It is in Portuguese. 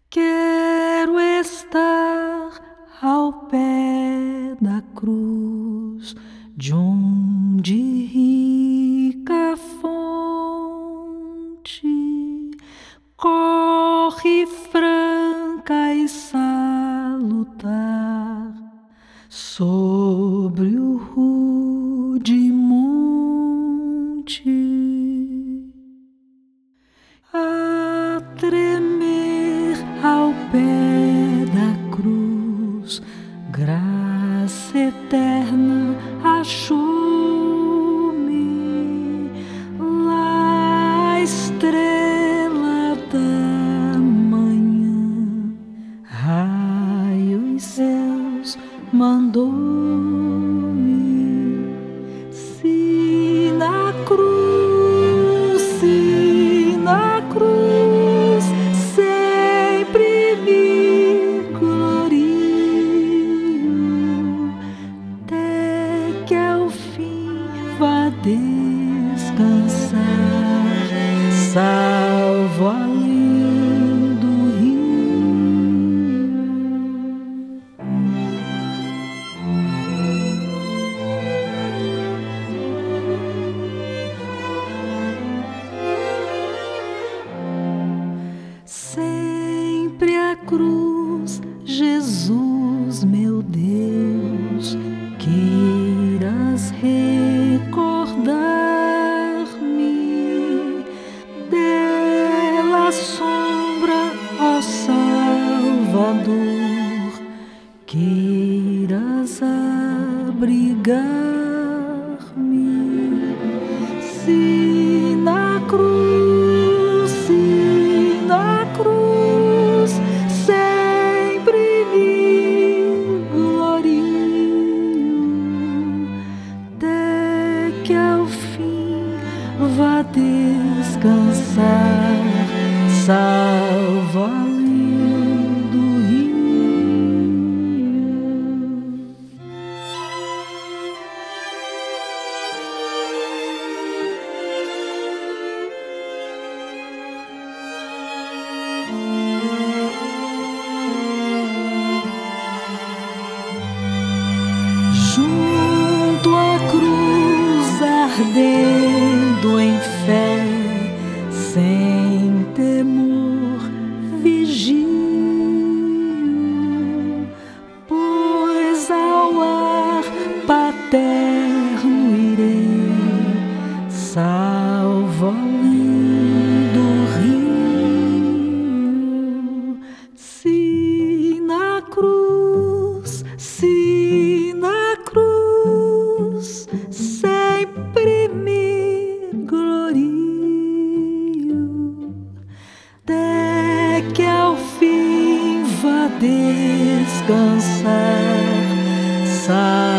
Quero estar ao pé da cruz, de onde rica fonte corre franca e salutar sobre o rude monte. A tremer ao pé da cruz, graça eterna achou-me lá, a estrela da manhã, raios céus mandou-me. Se na cruz, se na cruz sempre me glorio, até que ao fim vá descansar, salvo além do rio. Sempre a cruz, Jesus, meu Deus, que irás recordar-me dela sombra, ó Salvador, que irás abrigar-me. Se na cruz, se na cruz sempre me glorio, até que ao fim vá descansar, salvo além do rio. Junto à cruz ardendo em fé, sem temor vigio, pois ao ar paterno irei, salvo além do rio. Se na cruz, se na cruz sempre me glorio, até que ao fim vá descansar,